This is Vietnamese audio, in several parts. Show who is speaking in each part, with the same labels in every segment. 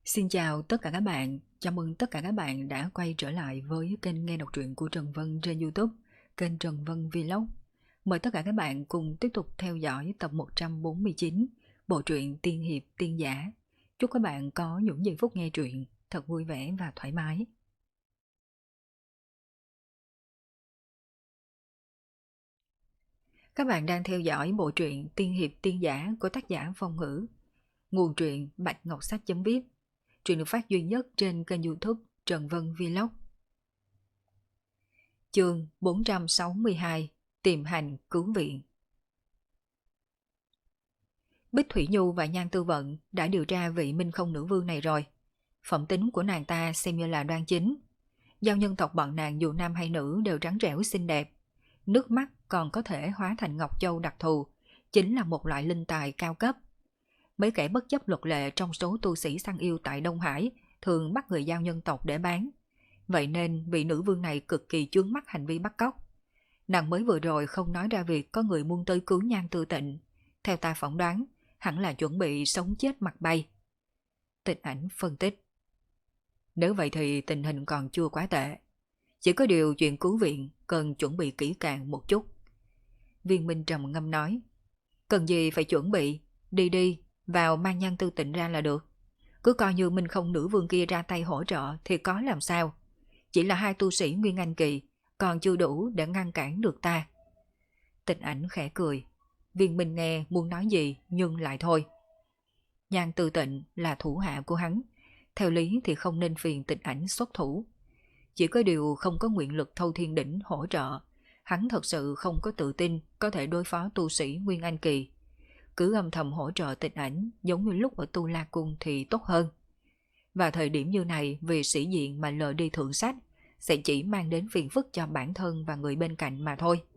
Speaker 1: Xin chào tất cả các bạn, chào mừng tất cả các bạn đã quay trở lại với kênh nghe đọc truyện của Trần Vân trên YouTube, kênh Trần Vân Vlog. Mời tất cả các bạn cùng tiếp tục theo dõi tập 149, bộ truyện Tiên Hiệp Tiên Giả. Chúc các bạn có những giây phút nghe truyện thật vui vẻ và thoải mái. Các bạn đang theo dõi bộ truyện Tiên Hiệp Tiên Giả của tác giả Phong Ngữ. Nguồn truyện Bạch Ngọc Sách.viết. Truyện được phát duy nhất trên kênh YouTube Trần Vân Vlog. Chương 462 Tìm hành cứu viện. Bích Thủy Nhu và Nhan Tư Vận đã điều tra vị Minh Không nữ vương này rồi. Phẩm tính của nàng ta xem như là đoan chính. Giao nhân tộc bọn nàng dù nam hay nữ đều trắng trẻo xinh đẹp. Nước mắt còn có thể hóa thành ngọc châu đặc thù, chính là một loại linh tài cao cấp. Mấy kẻ bất chấp luật lệ trong số tu sĩ săn yêu tại Đông Hải thường bắt người giao nhân tộc để bán. Vậy nên vị nữ vương này cực kỳ chướng mắt hành vi bắt cóc. Nàng mới vừa rồi không nói ra việc có người muốn tới cứu Nhan Tư Tịnh. Theo ta phỏng đoán, hẳn là chuẩn bị sống chết mặt bay. Tịch Ảnh phân tích. Nếu vậy thì tình hình còn chưa quá tệ. Chỉ có điều chuyện cứu viện cần chuẩn bị kỹ càng một chút. Viên Minh trầm ngâm nói. Cần gì phải chuẩn bị, đi vào mang Nhan Tư Tịnh ra là được. Cứ coi như Minh Không nữ vương kia ra tay hỗ trợ thì có làm sao. Chỉ là hai tu sĩ Nguyên Anh Kỳ, còn chưa đủ để ngăn cản được ta. Tịch Ảnh khẽ cười. Viên Minh nghe muốn nói gì nhưng lại thôi. Nhan Tư Tịnh là thủ hạ của hắn, theo lý thì không nên phiền Tịch Ảnh xuất thủ. Chỉ có điều không có nguyện lực Thâu Thiên Đỉnh hỗ trợ, hắn thật sự không có tự tin có thể đối phó tu sĩ Nguyên Anh Kỳ. Cứ âm thầm hỗ trợ Tịch Ảnh giống như lúc ở Tu La Cung thì tốt hơn. Vào thời điểm như này vì sĩ diện mà lờ đi thượng sách sẽ chỉ mang đến phiền phức cho bản thân và người bên cạnh mà thôi.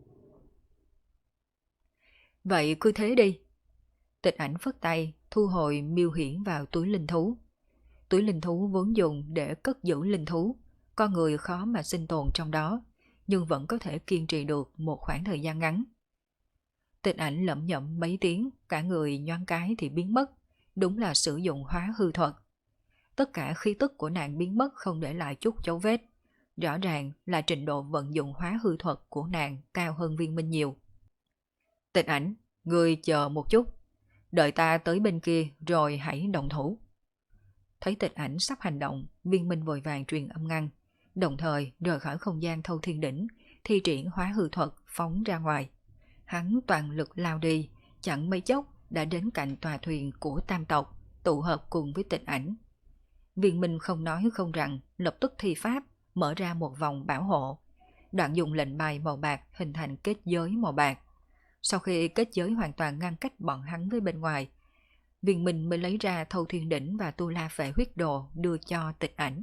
Speaker 1: Vậy cứ thế đi. Tịch Ảnh phất tay, thu hồi miêu hiển vào túi linh thú. Túi linh thú vốn dùng để cất giữ linh thú, con người khó mà sinh tồn trong đó, nhưng vẫn có thể kiên trì được một khoảng thời gian ngắn. Tịch Ảnh lẩm nhẩm mấy tiếng, cả người nhoáng cái thì biến mất, đúng là sử dụng hóa hư thuật. Tất cả khí tức của nàng biến mất không để lại chút dấu vết. Rõ ràng là trình độ vận dụng hóa hư thuật của nàng cao hơn Viên Minh nhiều. Tịch Ảnh, ngươi chờ một chút. Đợi ta tới bên kia rồi hãy động thủ. Thấy Tịch Ảnh sắp hành động, Viên Minh vội vàng truyền âm ngăn, đồng thời rời khỏi không gian Thâu Thiên Đỉnh, thi triển hóa hư thuật phóng ra ngoài. Hắn toàn lực lao đi, chẳng mấy chốc đã đến cạnh tòa thuyền của Tam tộc, tụ hợp cùng với Tịch Ảnh. Viên Minh không nói không rằng, lập tức thi pháp, mở ra một vòng bảo hộ. Đoạn dùng lệnh bài màu bạc hình thành kết giới màu bạc. Sau khi kết giới hoàn toàn ngăn cách bọn hắn với bên ngoài, Viên Minh mới lấy ra Thâu Thiên Đỉnh và Tu La Phệ Huyết Đồ đưa cho Tịch Ảnh.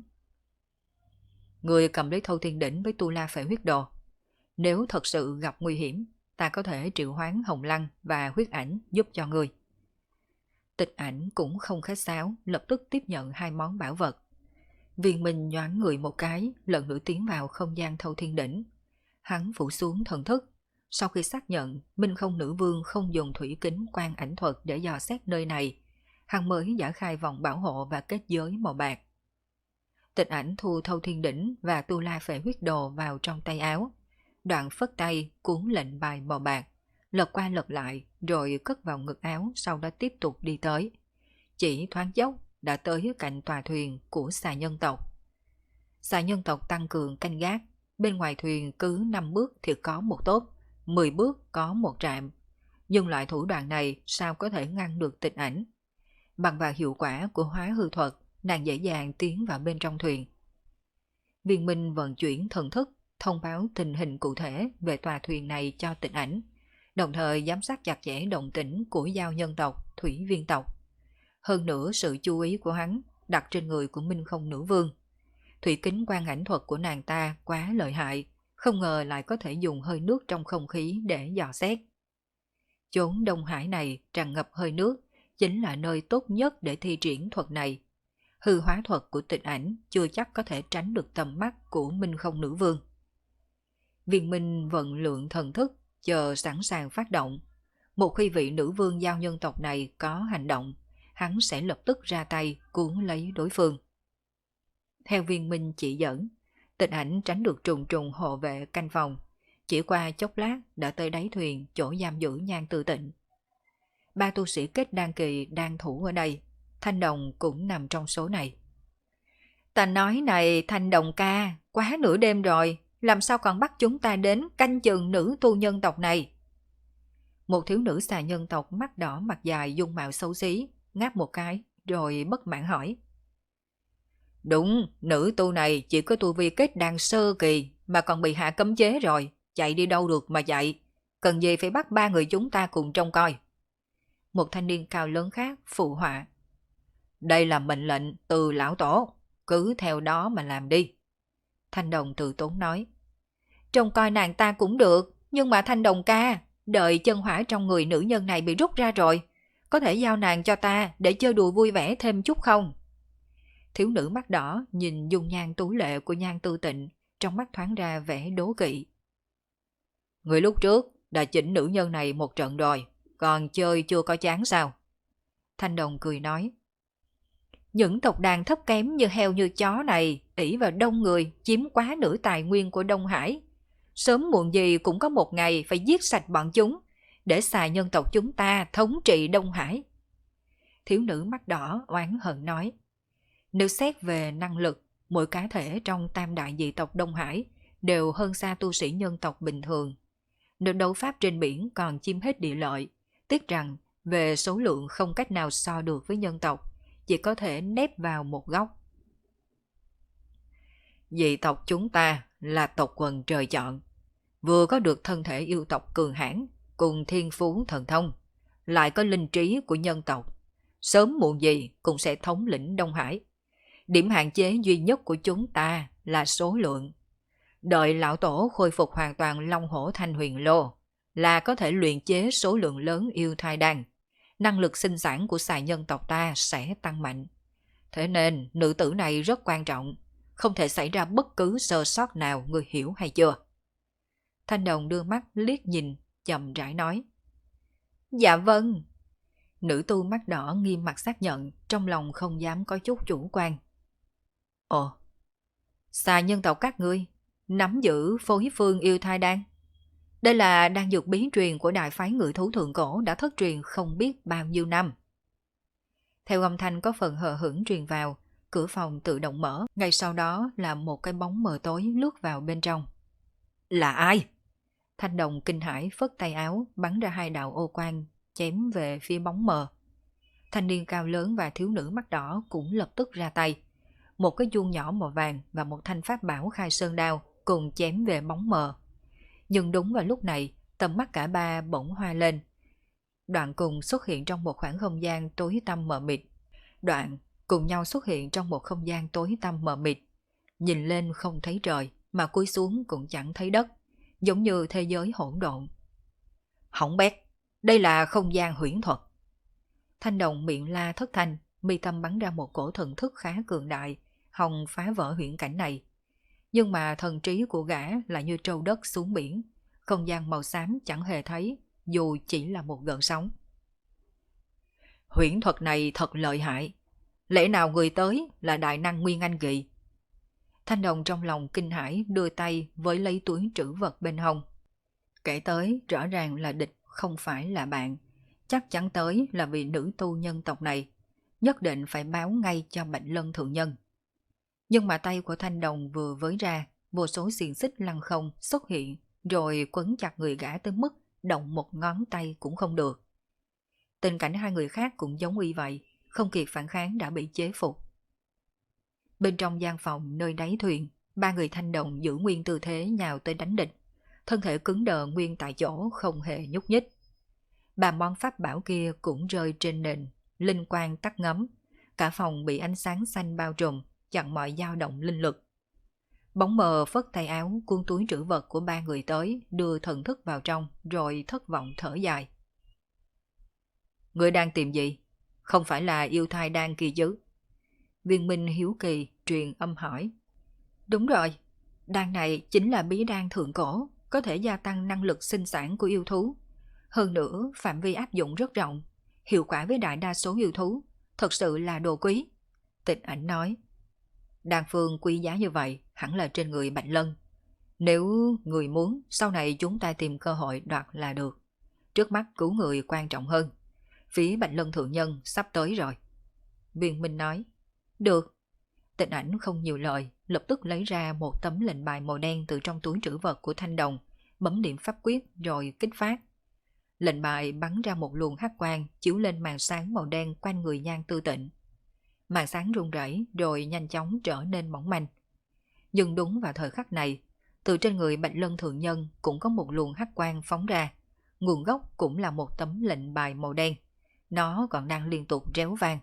Speaker 1: Người cầm lấy Thâu Thiên Đỉnh với Tu La Phệ Huyết Đồ. Nếu thật sự gặp nguy hiểm, ta có thể triệu hoán Hồng Lăng và Huyết Ảnh giúp cho người. Tịch Ảnh cũng không khách sáo, lập tức tiếp nhận hai món bảo vật. Viên Minh nhoáng người một cái, lần nữa tiến vào không gian Thâu Thiên Đỉnh. Hắn phủ xuống thần thức. Sau khi xác nhận Minh Không nữ vương không dùng thủy kính quan ảnh thuật để dò xét nơi này, hắn mới giải khai vòng bảo hộ và kết giới màu bạc. Tịch Ảnh thu Thâu Thiên Đỉnh và Tu La Phệ Huyết Đồ vào trong tay áo. Đoạn phất tay cuốn lệnh bài màu bạc, lật qua lật lại rồi cất vào ngực áo, sau đó tiếp tục đi tới. Chỉ thoáng chốc đã tới cạnh tòa thuyền của xà nhân tộc. Xà nhân tộc tăng cường canh gác, bên ngoài thuyền cứ 5 bước thì có một tốp, 10 bước có một trạm. Nhưng loại thủ đoạn này sao có thể ngăn được Tịch Ảnh? Bằng vào hiệu quả của hóa hư thuật, nàng dễ dàng tiến vào bên trong thuyền. Viên Minh vận chuyển thần thức, thông báo tình hình cụ thể về tòa thuyền này cho Tịch Ảnh, đồng thời giám sát chặt chẽ động tĩnh của giao nhân tộc, thủy viên tộc. Hơn nữa sự chú ý của hắn đặt trên người của Minh Không nữ vương. Thủy kính quan ảnh thuật của nàng ta quá lợi hại, không ngờ lại có thể dùng hơi nước trong không khí để dò xét. Chốn Đông Hải này tràn ngập hơi nước, chính là nơi tốt nhất để thi triển thuật này. Hư hóa thuật của Tịch Ảnh chưa chắc có thể tránh được tầm mắt của Minh Không nữ vương. Viên Minh vận lượng thần thức, chờ sẵn sàng phát động. Một khi vị nữ vương giao nhân tộc này có hành động, hắn sẽ lập tức ra tay cuốn lấy đối phương. Theo Viên Minh chỉ dẫn, Tịch Ảnh tránh được trùng trùng hộ vệ canh phòng, chỉ qua chốc lát đã tới đáy thuyền chỗ giam giữ Nhan Tư Tịnh. 3 tu sĩ kết đan kỳ đang thủ ở đây, Thanh Đồng cũng nằm trong số này. Ta nói này Thanh Đồng ca, quá nửa đêm rồi, làm sao còn bắt chúng ta đến canh chừng nữ tu nhân tộc này? Một thiếu nữ xà nhân tộc mắt đỏ mặt dài dung mạo xấu xí, ngáp một cái, rồi bất mãn hỏi. Đúng, nữ tu này chỉ có tu vi kết đan sơ kỳ mà còn bị hạ cấm chế rồi, chạy đi đâu được mà chạy, cần gì phải bắt 3 người chúng ta cùng trông coi. Một thanh niên cao lớn khác phụ họa. Đây là mệnh lệnh từ lão tổ, cứ theo đó mà làm đi. Thanh Đồng từ tốn nói. Trông coi nàng ta cũng được, nhưng mà Thanh Đồng ca, đợi chân hỏa trong người nữ nhân này bị rút ra rồi, có thể giao nàng cho ta để chơi đùa vui vẻ thêm chút không? Thiếu nữ mắt đỏ nhìn dung nhan tú lệ của Nhan Tư Tịnh, trong mắt thoáng ra vẻ đố kỵ. Người lúc trước đã chỉnh nữ nhân này một trận rồi, còn chơi chưa có chán sao? Thanh Đồng cười nói. Những tộc đàn thấp kém như heo như chó này ỷ vào đông người chiếm quá nửa tài nguyên của Đông Hải. Sớm muộn gì cũng có một ngày phải giết sạch bọn chúng, để xà nhân tộc chúng ta thống trị Đông Hải. Thiếu nữ mắt đỏ oán hận nói. Nếu xét về năng lực, mỗi cá thể trong tam đại dị tộc Đông Hải đều hơn xa tu sĩ nhân tộc bình thường. Nếu đấu pháp trên biển còn chiếm hết địa lợi, tiếc rằng về số lượng không cách nào so được với nhân tộc, chỉ có thể nép vào một góc. Dị tộc chúng ta là tộc quần trời chọn, vừa có được thân thể yêu tộc cường hãn cùng thiên phú thần thông, lại có linh trí của nhân tộc, sớm muộn gì cũng sẽ thống lĩnh Đông Hải. Điểm hạn chế duy nhất của chúng ta là số lượng. Đợi lão tổ khôi phục hoàn toàn Long Hổ Thanh Huyền Lô là có thể luyện chế số lượng lớn yêu thai đan. Năng lực sinh sản của xà nhân tộc ta sẽ tăng mạnh. Thế nên nữ tử này rất quan trọng, không thể xảy ra bất cứ sơ sót nào, người hiểu hay chưa? Thanh Đồng đưa mắt liếc nhìn, chậm rãi nói. Dạ vâng. Nữ tu mắt đỏ nghiêm mặt xác nhận, trong lòng không dám có chút chủ quan. Ồ, xà nhân tộc các ngươi nắm giữ phối phương yêu thai đan. Đây là đan dược bí truyền của đại phái Ngự Thú Thượng Cổ đã thất truyền không biết bao nhiêu năm. Theo âm thanh có phần hờ hững truyền vào, cửa phòng tự động mở, ngay sau đó là một cái bóng mờ tối lướt vào bên trong. Là ai? Thanh Đồng kinh hãi phất tay áo, bắn ra 2 đạo ô quang, chém về phía bóng mờ. Thanh niên cao lớn và thiếu nữ mắt đỏ cũng lập tức ra tay. Một cái chuông nhỏ màu vàng và một thanh pháp bảo khai sơn đao cùng chém về bóng mờ. Nhưng đúng vào lúc này, tầm mắt cả ba bỗng hoa lên. Đoạn cùng xuất hiện trong một khoảng không gian tối tăm mờ mịt. Đoạn cùng nhau xuất hiện trong một không gian tối tăm mờ mịt. Nhìn lên không thấy trời, mà cúi xuống cũng chẳng thấy đất, giống như thế giới hỗn độn. Hỏng bét, đây là không gian huyễn thuật. Thanh Đồng miệng la thất thanh, mi tâm bắn ra một cổ thần thức khá cường đại, hòng phá vỡ huyễn cảnh này. Nhưng mà thần trí của gã lại như trâu đất xuống biển, không gian màu xám chẳng hề thấy, dù chỉ là một gợn sóng. Huyễn thuật này thật lợi hại, lẽ nào người tới là đại năng Nguyên Anh Kỳ? Thanh Đồng trong lòng kinh hãi đưa tay với lấy túi trữ vật bên hông. Kể tới rõ ràng là địch không phải là bạn, chắc chắn tới là vì nữ tu nhân tộc này, nhất định phải báo ngay cho Bạch Lân thượng nhân. Nhưng mà tay của Thanh Đồng vừa với ra, vô số xiềng xích lăng không xuất hiện, rồi quấn chặt người gã tới mức động một ngón tay cũng không được. Tình cảnh hai người khác cũng giống y vậy, không kịp phản kháng đã bị chế phục. Bên trong gian phòng nơi đáy thuyền, 3 người Thanh Đồng giữ nguyên tư thế nhào tới đánh địch, thân thể cứng đờ nguyên tại chỗ không hề nhúc nhích. 3 món pháp bảo kia cũng rơi trên nền, linh quang tắt ngấm, cả phòng bị ánh sáng xanh bao trùm, chặn mọi dao động linh lực. Bóng mờ phất tay áo cuốn túi trữ vật của 3 người tới, đưa thần thức vào trong, rồi thất vọng thở dài. Người đang tìm gì? Không phải là yêu thai đan kỳ chứ? Viên Minh hiếu kỳ truyền âm hỏi. Đúng rồi, đan này chính là bí đan thượng cổ, có thể gia tăng năng lực sinh sản của yêu thú. Hơn nữa, phạm vi áp dụng rất rộng, hiệu quả với đại đa số yêu thú, thật sự là đồ quý. Tịch Ảnh nói, đan phương quý giá như vậy hẳn là trên người Bạch Lân. Nếu người muốn, sau này chúng ta tìm cơ hội đoạt là được. Trước mắt cứu người quan trọng hơn. Phía Bạch Lân thượng nhân sắp tới rồi. Viên Minh nói, được. Tịch Ảnh không nhiều lời, lập tức lấy ra một tấm lệnh bài màu đen từ trong túi trữ vật của Thanh Đồng, bấm điểm pháp quyết rồi kích phát. Lệnh bài bắn ra một luồng hắc quang chiếu lên màn sáng màu đen quanh người Nhan Tư Tịnh. Màn sáng rung rẩy rồi nhanh chóng trở nên mỏng manh. Nhưng đúng vào thời khắc này, từ trên người Bạch Lân thượng nhân cũng có một luồng hắc quang phóng ra. Nguồn gốc cũng là một tấm lệnh bài màu đen. Nó còn đang liên tục réo vang.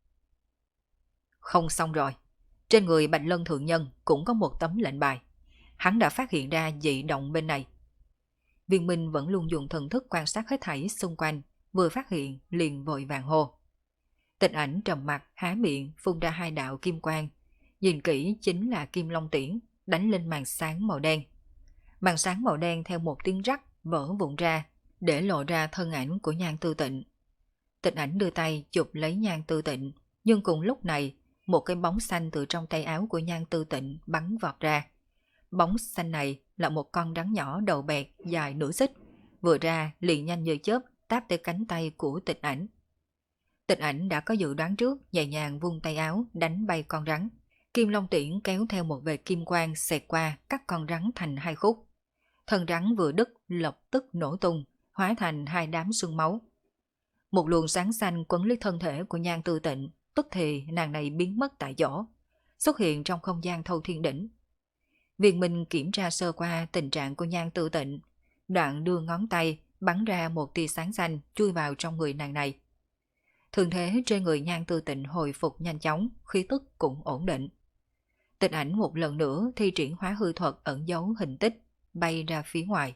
Speaker 1: Không xong rồi. Trên người Bạch Lân thượng nhân cũng có một tấm lệnh bài. Hắn đã phát hiện ra dị động bên này. Viên Minh vẫn luôn dùng thần thức quan sát hết thảy xung quanh, vừa phát hiện liền vội vàng hô. Tịch Ảnh trầm mặt há miệng phun ra hai đạo kim quang. Nhìn kỹ chính là kim long tiễn đánh lên màn sáng màu đen. Màn sáng màu đen theo một tiếng rắc vỡ vụn ra, để lộ ra thân ảnh của Nhan Tư Tịnh. Tịch Ảnh đưa tay chụp lấy Nhan Tư Tịnh, nhưng cùng lúc này, một cái bóng xanh từ trong tay áo của Nhan Tư Tịnh bắn vọt ra. Bóng xanh này là một con rắn nhỏ đầu bẹt dài nửa xích, vừa ra liền nhanh như chớp táp tới cánh tay của Tịch Ảnh. Tịch Ảnh đã có dự đoán trước, nhẹ nhàng vung tay áo đánh bay con rắn. Kim long tiễn kéo theo một vệt kim quang xẹt qua cắt con rắn thành hai khúc. Thân rắn vừa đứt lập tức nổ tung, hóa thành hai đám sương máu. Một luồng sáng xanh quấn lấy thân thể của Nhan Tư Tịnh, tức thì nàng này biến mất tại chỗ, xuất hiện trong không gian thâu thiên đỉnh. Viên Minh kiểm tra sơ qua tình trạng của Nhan Tư Tịnh, đoạn đưa ngón tay bắn ra một tia sáng xanh chui vào trong người nàng này. Thường thế trên người Nhan Tư Tịnh hồi phục nhanh chóng, khí tức cũng ổn định. Tịch Ảnh một lần nữa thi triển hóa hư thuật ẩn giấu hình tích, bay ra phía ngoài.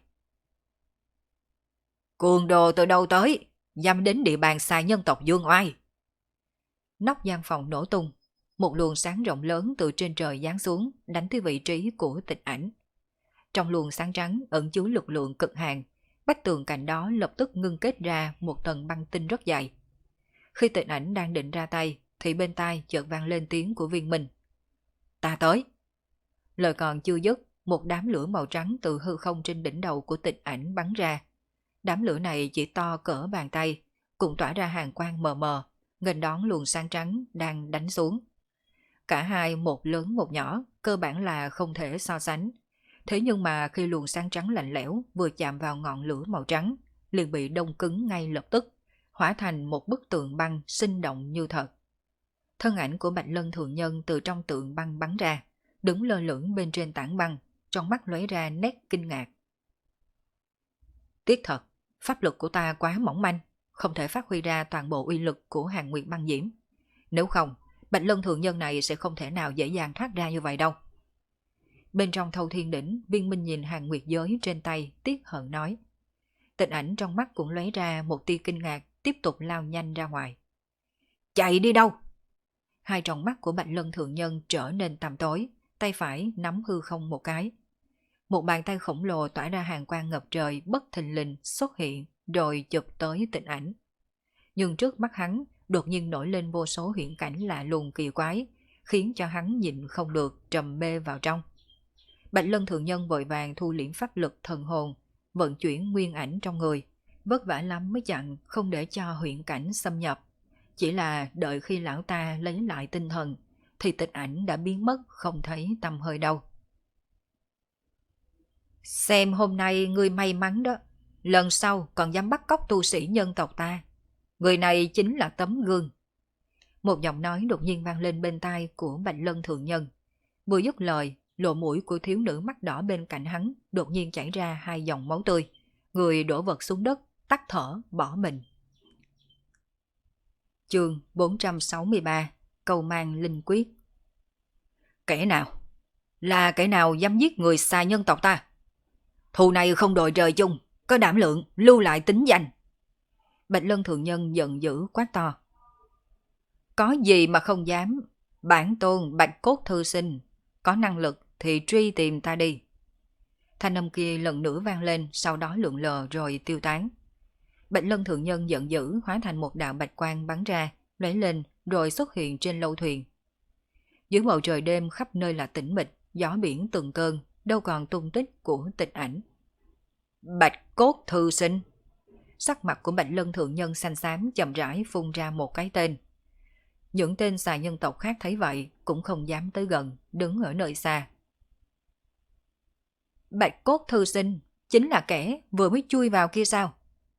Speaker 1: Cuồng đồ từ đâu tới, dám đến địa bàn xài nhân tộc Dương Oai. Nóc gian phòng nổ tung, một luồng sáng rộng lớn từ trên trời giáng xuống, đánh tới vị trí của Tịch Ảnh. Trong luồng sáng trắng ẩn chứa lực lượng cực hạn, vách tường cạnh đó lập tức ngưng kết ra một tầng băng tinh rất dày. Khi Tịch Ảnh đang định ra tay, thì bên tai chợt vang lên tiếng của Viên Minh. Ta tới. Lời còn chưa dứt, một đám lửa màu trắng từ hư không trên đỉnh đầu của Tịch Ảnh bắn ra. Đám lửa này chỉ to cỡ bàn tay, cũng tỏa ra hàng quang mờ mờ, nghênh đón luồng sáng trắng đang đánh xuống. Cả hai một lớn một nhỏ, cơ bản là không thể so sánh. Thế nhưng mà khi luồng sáng trắng lạnh lẽo vừa chạm vào ngọn lửa màu trắng, liền bị đông cứng ngay lập tức, hóa thành một bức tượng băng sinh động như thật. Thân ảnh của Bạch Lân thượng nhân từ trong tượng băng bắn ra, đứng lơ lửng bên trên tảng băng, trong mắt lóe ra nét kinh ngạc. Tiếc thật, pháp lực của ta quá mỏng manh, không thể phát huy ra toàn bộ uy lực của Hàn Nguyệt băng diễm. Nếu không, Bạch Lân thượng nhân này sẽ không thể nào dễ dàng thoát ra như vậy đâu. Bên trong thâu thiên đỉnh, Viên Minh nhìn Hàn Nguyệt giới trên tay, tiếc hận nói. Tịch Ảnh trong mắt cũng lóe ra một tia kinh ngạc, tiếp tục lao nhanh ra ngoài. Chạy đi đâu? Hai tròng mắt của Bạch Lân thượng nhân trở nên tăm tối, tay phải nắm hư không một cái. Một bàn tay khổng lồ tỏa ra hàng quang ngập trời bất thình lình xuất hiện rồi chụp tới Tịch Ảnh. Nhưng trước mắt hắn đột nhiên nổi lên vô số huyễn cảnh lạ lùng kỳ quái, khiến cho hắn nhịn không được trầm mê vào trong. Bạch Lân thượng nhân vội vàng thu liễm pháp lực thần hồn, vận chuyển nguyên ảnh trong người, vất vả lắm mới chặn không để cho huyễn cảnh xâm nhập. Chỉ là đợi khi lão ta lấy lại tinh thần, thì Tịch Ảnh đã biến mất không thấy tăm hơi đâu. Xem hôm nay ngươi may mắn đó, lần sau còn dám bắt cóc tu sĩ nhân tộc ta. Người này chính là tấm gương. Một giọng nói đột nhiên vang lên bên tai của Bạch Lân thượng nhân. Vừa dứt lời, lỗ mũi của thiếu nữ mắt đỏ bên cạnh hắn đột nhiên chảy ra hai dòng máu tươi. Người đổ vật xuống đất, tắt thở, bỏ mình. Chương 463, Cầu Mang Linh Quyết. Kẻ nào? Là kẻ nào dám giết người xa nhân tộc ta? Thù này không đòi trời chung, có đảm lượng lưu lại tính danh. Bạch Lân thượng nhân giận dữ quát to. Có gì mà không dám, bản tôn Bạch Cốt thư sinh, có năng lực thì truy tìm ta đi. Thanh âm kia lần nữa vang lên, sau đó lượn lờ rồi tiêu tán. Bạch Lân thượng nhân giận dữ hóa thành một đạo bạch quang bắn ra, lóe lên rồi xuất hiện trên lâu thuyền. Dưới bầu trời đêm khắp nơi là tĩnh mịch, gió biển từng cơn, đâu còn tung tích của Tịch Ảnh. Bạch Cốt Thư Sinh. Sắc mặt của Bạch Lân thượng nhân xanh xám chậm rãi phun ra một cái tên. Những tên xà nhân tộc khác thấy vậy cũng không dám tới gần, đứng ở nơi xa. Bạch Cốt Thư Sinh chính là kẻ vừa mới chui vào kia sao?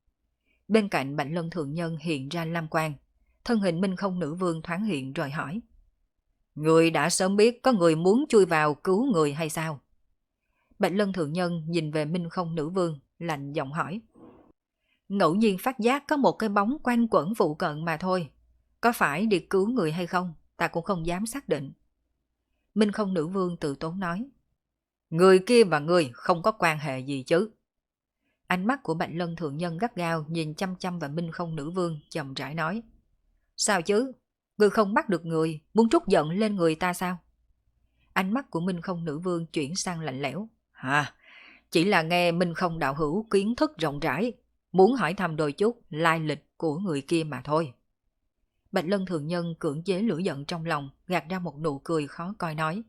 Speaker 1: Bên cạnh Bạch Lân thượng nhân hiện ra lam quang, thân hình Minh Không nữ vương thoáng hiện rồi hỏi. Người đã sớm biết có người muốn chui vào cứu người hay sao? Bạch Lân thượng nhân nhìn về Minh Không nữ vương, lạnh giọng hỏi. Ngẫu nhiên phát giác có một cái bóng quanh quẩn phụ cận mà thôi. Có phải đi cứu người hay không, ta cũng không dám xác định. Minh Không nữ vương tự tốn nói. Người kia và người không có quan hệ gì chứ. Ánh mắt của Bạch Lân thượng nhân gắt gao nhìn chăm chăm vào Minh Không nữ vương, chậm rãi nói. Sao chứ? Người không bắt được người, muốn trút giận lên người ta sao? Ánh mắt của Minh Không nữ vương chuyển sang lạnh lẽo. Hả? Chỉ là nghe Minh Không đạo hữu kiến thức rộng rãi, muốn hỏi thăm đôi chút lai lịch của người kia mà thôi. Bạch Lân thượng nhân cưỡng chế lửa giận trong lòng, gạt ra một nụ cười khó coi nói.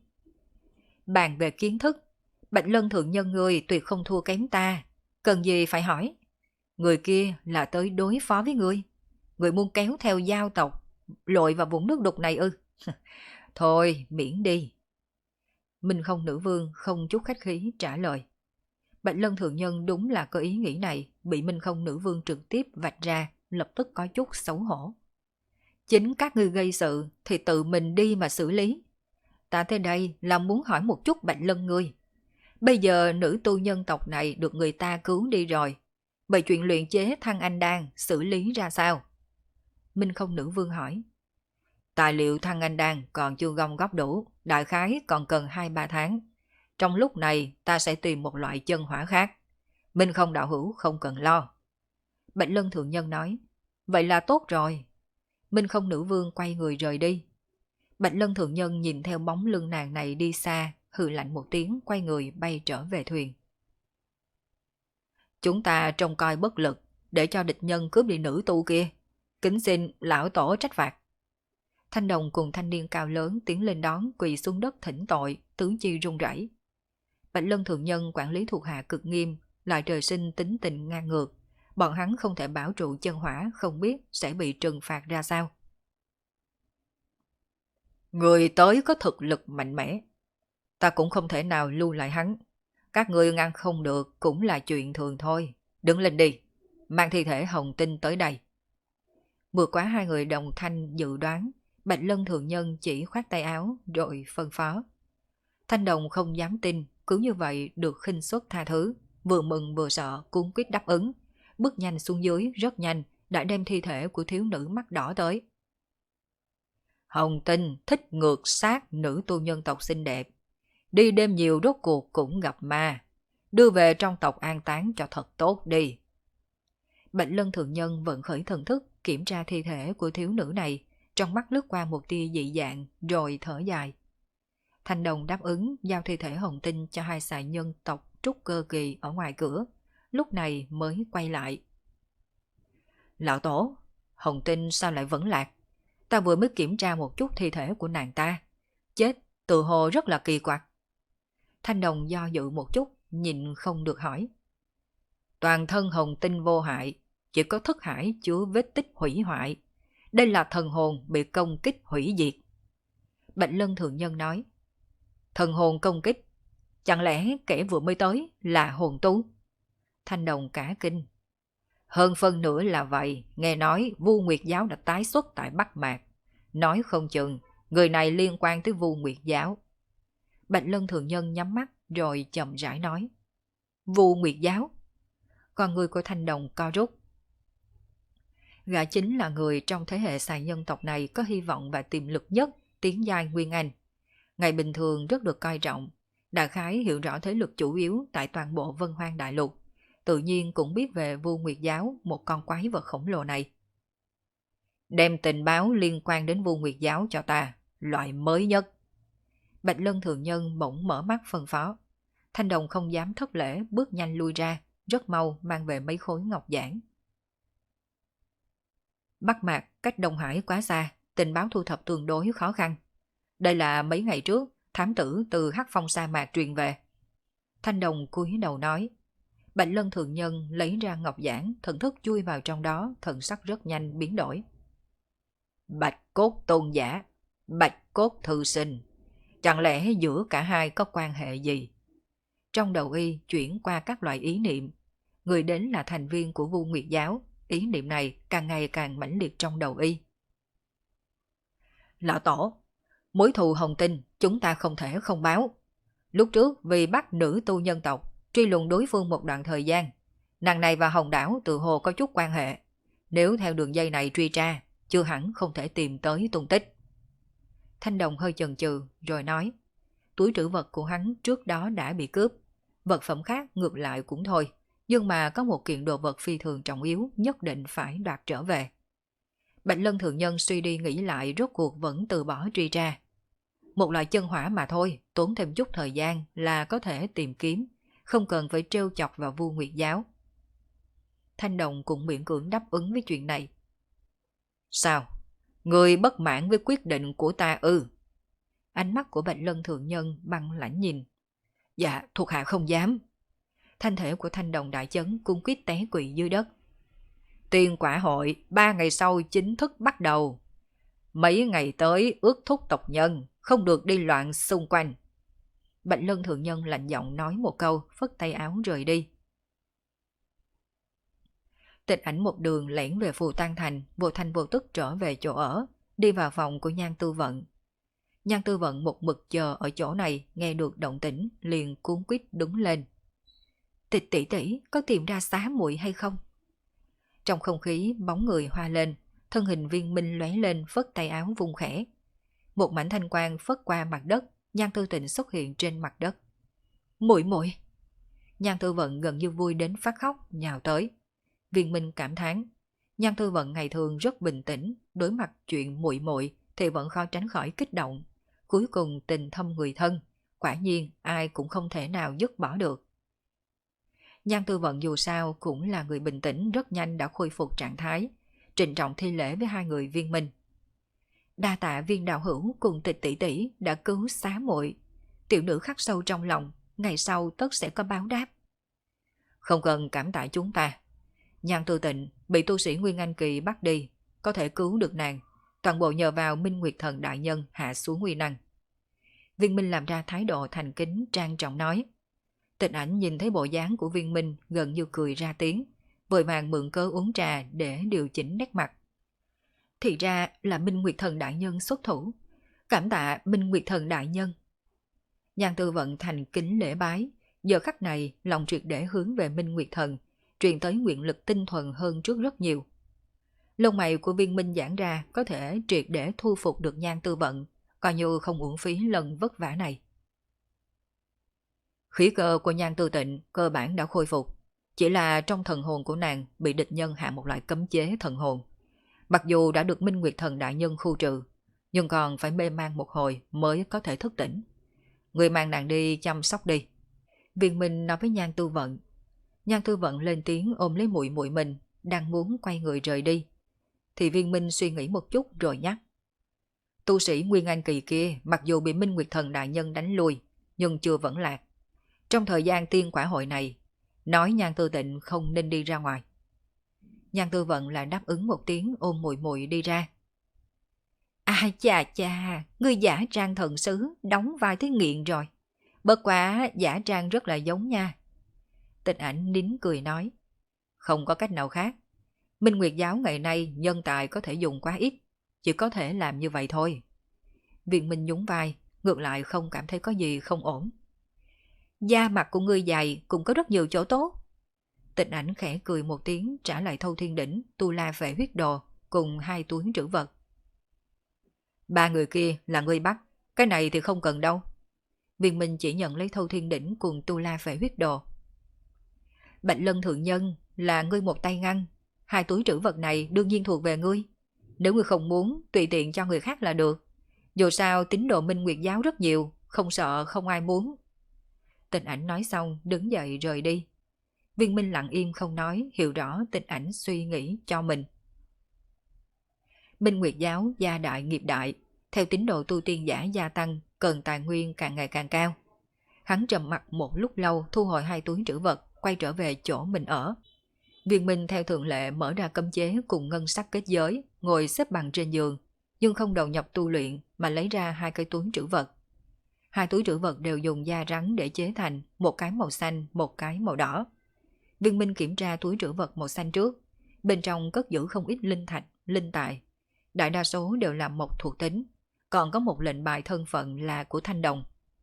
Speaker 1: Bàn về kiến thức, Bạch Lân thượng nhân ngươi tuyệt không thua kém ta, cần gì phải hỏi. Người kia là tới đối phó với ngươi, người muốn kéo theo giao tộc, lội vào vũng nước đục này ư? Thôi, miễn đi. Minh Không nữ vương không chút khách khí trả lời. Bạch Lân thượng nhân đúng là có ý nghĩ này, bị Minh Không nữ vương trực tiếp vạch ra, lập tức có chút xấu hổ. Chính các ngươi gây sự thì tự mình đi mà xử lý. Ta tới đây là muốn hỏi một chút Bạch Lân ngươi. Bây giờ nữ tu nhân tộc này được người ta cứu đi rồi. Bởi chuyện luyện chế Thăng Anh Đan xử lý ra sao? Minh Không nữ vương hỏi. Tài liệu Thăng Anh Đan còn chưa gom góp đủ, đại khái còn cần 2-3 tháng. Trong lúc này ta sẽ tìm một loại chân hỏa khác. Minh Không đạo hữu không cần lo. Bạch Lân thượng nhân nói. Vậy là tốt rồi. Minh Không nữ vương quay người rời đi. Bạch Lân thượng nhân nhìn theo bóng lưng nàng này đi xa, hừ lạnh một tiếng, quay người bay trở về thuyền. Chúng ta trông coi bất lực, để cho địch nhân cướp đi nữ tu kia. Kính xin lão tổ trách phạt. Thanh đồng cùng thanh niên cao lớn tiến lên đón, quỳ xuống đất thỉnh tội, tứ chi run rẩy. Bạch Lân thượng nhân quản lý thuộc hạ cực nghiêm, lại trời sinh tính tình ngang ngược. Bọn hắn không thể bảo trụ chân hỏa, không biết sẽ bị trừng phạt ra sao. Người tới có thực lực mạnh mẽ, ta cũng không thể nào lưu lại hắn. Các ngươi ngăn không được cũng là chuyện thường thôi. Đứng lên đi, mang thi thể Hồng Tinh tới đây. Vừa quá hai người đồng thanh dự đoán, Bạch Lân thượng nhân chỉ khoát tay áo rồi phân phó. Thanh đồng không dám tin, cứ như vậy được khinh suất tha thứ, vừa mừng vừa sợ cuống quýt đáp ứng, bước nhanh xuống dưới rất nhanh đã đem thi thể của thiếu nữ mắt đỏ tới. Hồng Tinh thích ngược sát nữ tu nhân tộc xinh đẹp, đi đêm nhiều rốt cuộc cũng gặp ma, đưa về trong tộc an táng cho thật tốt đi. Bạch Lân thượng nhân vận khởi thần thức kiểm tra thi thể của thiếu nữ này, trong mắt lướt qua một tia dị dạng rồi thở dài. Thanh đồng đáp ứng giao thi thể Hồng Tinh cho hai xà nhân tộc trúc cơ kỳ ở ngoài cửa, lúc này mới quay lại. Lão tổ, Hồng Tinh sao lại vẫn lạc? Ta vừa mới kiểm tra một chút thi thể của nàng ta, chết tự hồ rất là kỳ quặc. Thanh đồng do dự một chút, nhịn không được hỏi. Toàn thân Hồng Tinh vô hại, chỉ có thức hải chứa vết tích hủy hoại. Đây là thần hồn bị công kích hủy diệt. Bạch Lân thượng nhân nói. Thần hồn công kích, chẳng lẽ kẻ vừa mới tới là hồn tu? Thanh đồng cả kinh. Hơn phân nửa là vậy, nghe nói Vu Nguyệt Giáo đã tái xuất tại Bắc Mạc. Nói không chừng, người này liên quan tới Vu Nguyệt Giáo. Bạch Lân thượng nhân nhắm mắt rồi chậm rãi nói. Vu Nguyệt Giáo? Con người của Thanh đồng co rút. Gã chính là người trong thế hệ xài nhân tộc này có hy vọng và tiềm lực nhất tiến giai Nguyên Anh. Ngày bình thường rất được coi trọng, đại khái hiểu rõ thế lực chủ yếu tại toàn bộ Vân Hoang Đại Lục, tự nhiên cũng biết về Vu Nguyệt Giáo, một con quái vật khổng lồ này. Đem tình báo liên quan đến Vu Nguyệt Giáo cho ta, loại mới nhất. Bạch Lân thượng nhân bỗng mở mắt phân phó. Thanh đồng không dám thất lễ, bước nhanh lui ra, rất mau mang về mấy khối ngọc giản. Bắc Mạc cách Đông Hải quá xa, tình báo thu thập tương đối khó khăn. Đây là mấy ngày trước, thám tử từ Hắc Phong sa mạc truyền về. Thanh Đồng cúi đầu nói. Bạch Lân thượng nhân lấy ra ngọc giản, thần thức chui vào trong đó, thần sắc rất nhanh biến đổi. Bạch cốt tôn giả, bạch cốt thư sinh, chẳng lẽ giữa cả hai có quan hệ gì? Trong đầu y chuyển qua các loại ý niệm, người đến là thành viên của Vu Nguyệt giáo, ý niệm này càng ngày càng mãnh liệt trong đầu y. Lão tổ, mối thù hồng tinh chúng ta không thể không báo. Lúc trước vì bắt nữ tu nhân tộc, truy lùng đối phương một đoạn thời gian, nàng này và Hồng Đảo tự hồ có chút quan hệ. Nếu theo đường dây này truy tra, chưa hẳn không thể tìm tới tung tích. Thanh Đồng hơi chần chừ rồi nói, túi trữ vật của hắn trước đó đã bị cướp, vật phẩm khác ngược lại cũng thôi, nhưng mà có một kiện đồ vật phi thường trọng yếu nhất định phải đoạt trở về. Bạch Lân thượng nhân suy đi nghĩ lại rốt cuộc vẫn từ bỏ truy tra. Một loại chân hỏa mà thôi, tốn thêm chút thời gian là có thể tìm kiếm, không cần phải trêu chọc vào Vu Nguyệt giáo. Thanh Đồng cũng miễn cưỡng đáp ứng với chuyện này. Sao? Người bất mãn với quyết định của ta ư? Ánh mắt của Bạch Lân thượng nhân băng lãnh nhìn. Dạ, thuộc hạ không dám. Thanh thể của Thanh Đồng đại chấn cung quyết té quỵ dưới đất. Tiên quả hội 3 ngày sau chính thức bắt đầu. Mấy ngày tới ước thúc tộc nhân, không được đi loạn xung quanh. Bạch Lân thượng nhân lạnh giọng nói một câu, phất tay áo rời đi. Tịch Ảnh một đường lẻn về Phù Tăng Thành, vô thanh vô tức trở về chỗ ở, đi vào phòng của Nhan Tư Vận. Nhan Tư Vận một mực chờ ở chỗ này, nghe được động tĩnh, liền cuống quýt đứng lên. Tịch tỷ tỷ có tìm ra xá muội hay không? Trong không khí bóng người hoa lên, thân hình Viên Minh lóe lên, phất tay áo vung khẽ. Một mảnh thanh quang phất qua mặt đất, Nhan Tư Tịnh xuất hiện trên mặt đất. Muội muội! Nhan Tư Vận gần như vui đến phát khóc, nhào tới. Viên Minh cảm thán, Nhan Tư Vận ngày thường rất bình tĩnh, đối mặt chuyện muội muội thì vẫn khó tránh khỏi kích động. Cuối cùng tình thâm người thân, quả nhiên ai cũng không thể nào dứt bỏ được. Nhan Tư Vận dù sao cũng là người bình tĩnh, rất nhanh đã khôi phục trạng thái, trịnh trọng thi lễ với hai người Viên Minh. Đa tạ Viên đạo hữu cùng Tịch tỷ tỷ đã cứu xá muội, tiểu nữ khắc sâu trong lòng, ngày sau tất sẽ có báo đáp. Không cần cảm tạ chúng ta. Nhan Tư Tịnh bị tu sĩ Nguyên Anh Kỳ bắt đi, có thể cứu được nàng, toàn bộ nhờ vào Minh Nguyệt Thần đại nhân hạ xuống uy năng. Viên Minh làm ra thái độ thành kính trang trọng nói. Tịch Ảnh nhìn thấy bộ dáng của Viên Minh gần như cười ra tiếng, vội vàng mượn cớ uống trà để điều chỉnh nét mặt. Thì ra là Minh Nguyệt Thần đại nhân xuất thủ, cảm tạ Minh Nguyệt Thần đại nhân. Nhan Tư Vận thành kính lễ bái, giờ khắc này lòng triệt để hướng về Minh Nguyệt Thần, truyền tới nguyện lực tinh thuần hơn trước rất nhiều. Lông mày của Viên Minh giãn ra, có thể triệt để thu phục được Nhan Tư Vận, coi như không uổng phí lần vất vả này. Khí cơ của Nhan Tư Tịnh cơ bản đã khôi phục, chỉ là trong thần hồn của nàng bị địch nhân hạ một loại cấm chế thần hồn. Mặc dù đã được Minh Nguyệt Thần đại nhân khu trừ, nhưng còn phải mê man một hồi mới có thể thức tỉnh. Người mang nàng đi chăm sóc đi. Viên Minh nói với Nhan Tư Vận. Nhan Tư Vận lên tiếng ôm lấy muội muội mình, đang muốn quay người rời đi. Thì Viên Minh suy nghĩ một chút rồi nhắc. Tu sĩ Nguyên Anh Kỳ kia mặc dù bị Minh Nguyệt Thần đại nhân đánh lui, nhưng chưa vẫn lạc. Trong thời gian tiên quả hội này, nói Nhan Tư Tịnh không nên đi ra ngoài. Nhan Tư Vận lại đáp ứng một tiếng ôm muội muội đi ra. À chà chà, ngươi giả trang thần sứ, đóng vai thế nghiện rồi. Bất quá giả trang rất là giống nha. Tịch Ảnh nín cười nói. Không có cách nào khác. Minh Nguyệt giáo ngày nay nhân tài có thể dùng quá ít, chỉ có thể làm như vậy thôi. Viên Minh nhún vai, ngược lại không cảm thấy có gì không ổn. Da mặt của ngươi dày cũng có rất nhiều chỗ tốt. Tịch Ảnh khẽ cười một tiếng trả lại Thâu Thiên Đỉnh, Tu La Vệ huyết đồ cùng 2 túi trữ vật. 3 người kia là ngươi bắt, cái này thì không cần đâu. Viên Minh chỉ nhận lấy Thâu Thiên Đỉnh cùng Tu La Vệ huyết đồ. Bạch Lân thượng nhân là ngươi một tay ngăn, 2 túi trữ vật này đương nhiên thuộc về ngươi. Nếu ngươi không muốn, tùy tiện cho người khác là được. Dù sao tín đồ Minh Nguyệt giáo rất nhiều, không sợ không ai muốn. Tịch Ảnh nói xong đứng dậy rời đi. Viên Minh lặng im không nói, hiểu rõ Tịch Ảnh suy nghĩ cho mình. Bên Nguyệt giáo gia đại nghiệp đại, theo tín đồ tu tiên giả gia tăng, cần tài nguyên càng ngày càng cao. Hắn trầm mặc một lúc lâu, thu hồi 2 túi trữ vật, quay trở về chỗ mình ở. Viên Minh theo thường lệ mở ra cấm chế cùng ngân sắc kết giới, ngồi xếp bằng trên giường, nhưng không đầu nhập tu luyện mà lấy ra 2 cái túi trữ vật. 2 túi trữ vật đều dùng da rắn để chế thành, một cái màu xanh, một cái màu đỏ. Viên Minh kiểm tra túi trữ vật màu xanh trước, bên trong cất giữ không ít linh thạch, linh tài. Đại đa số đều là mộc thuộc tính, còn có một lệnh bài thân phận là của Thanh Đồng.